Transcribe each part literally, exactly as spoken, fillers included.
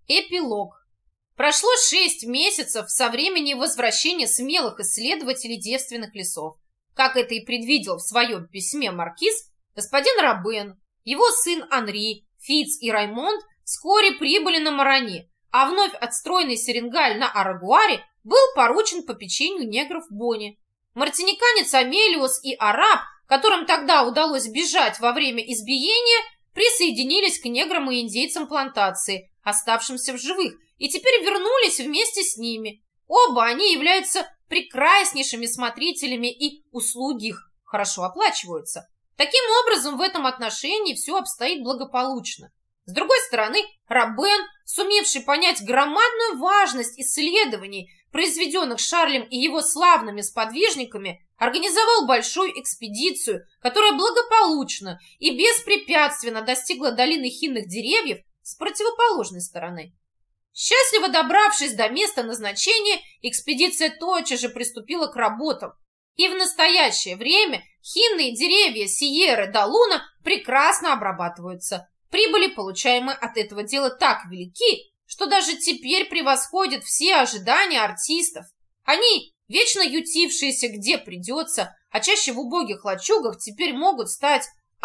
Эпилог. Прошло шесть месяцев со времени возвращения смелых исследователей девственных лесов. Как это и предвидел в своем письме маркиз, господин Робен, его сын Анри, Фиц и Раймонд вскоре прибыли на Марани, а вновь отстроенный Серенгаль на Арагуаре был поручен попечению негров Бони. Мартиниканец Амелиус и араб, которым тогда удалось бежать во время избиения, присоединились к неграм и индейцам плантации, оставшимся в живых, и теперь вернулись вместе с ними. Оба они являются прекраснейшими смотрителями, и услуги их хорошо оплачиваются. Таким образом, в этом отношении все обстоит благополучно. С другой стороны, Робен, сумевший понять громадную важность исследований, произведенных Шарлем и его славными сподвижниками, организовал большую экспедицию, которая благополучно и беспрепятственно достигла долины хинных деревьев с противоположной стороны. Счастливо добравшись до места назначения, экспедиция тотчас же приступила к работам, и в настоящее время хинные деревья Сьерры-да-Луна прекрасно обрабатываются. Прибыли, получаемые от этого дела, так велики, что даже теперь превосходят все ожидания артистов. Они, вечно ютившиеся где придется, а чаще в убогих лачугах, теперь могут стать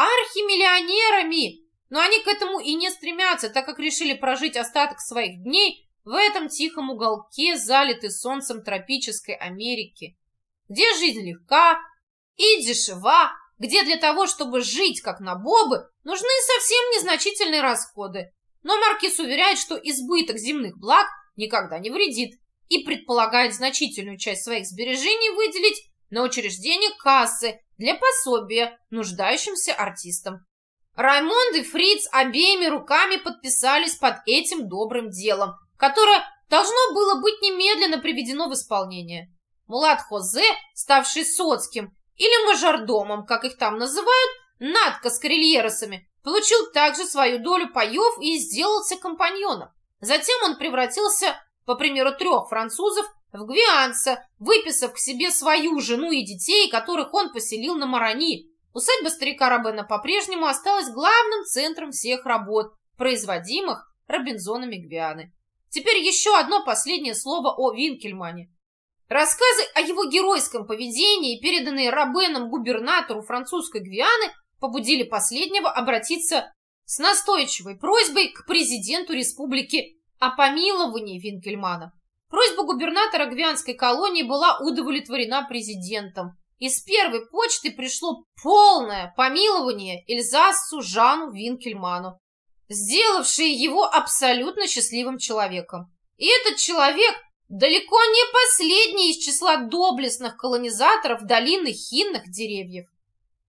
архимиллионерами. Но они к этому и не стремятся, так как решили прожить остаток своих дней в этом тихом уголке, залитый солнцем тропической Америки, где жизнь легка и дешева, где для того, чтобы жить как набобы, нужны совсем незначительные расходы. Но маркиз уверяет, что избыток земных благ никогда не вредит, и предполагает значительную часть своих сбережений выделить на учреждение кассы для пособия нуждающимся артистам. Раймонд и Фриц обеими руками подписались под этим добрым делом, которое должно было быть немедленно приведено в исполнение. Мулат Хозе, ставший соцким или мажордомом, как их там называют, над каскарельеросами, получил также свою долю паев и сделался компаньоном. Затем он превратился, по примеру трех французов, в гвианца, выписав к себе свою жену и детей, которых он поселил на Марани. Усадьба старика Робена по-прежнему осталась главным центром всех работ, производимых Робинзонами Гвианы. Теперь еще одно последнее слово о Винкельмане. Рассказы о его геройском поведении, переданные Робеном губернатору французской Гвианы, побудили последнего обратиться с настойчивой просьбой к президенту республики о помиловании Винкельмана. Просьба губернатора гвианской колонии была удовлетворена президентом. Из первой почты пришло полное помилование Эльзасу Жану Винкельману, сделавшее его абсолютно счастливым человеком. И этот человек далеко не последний из числа доблестных колонизаторов долины хинных деревьев.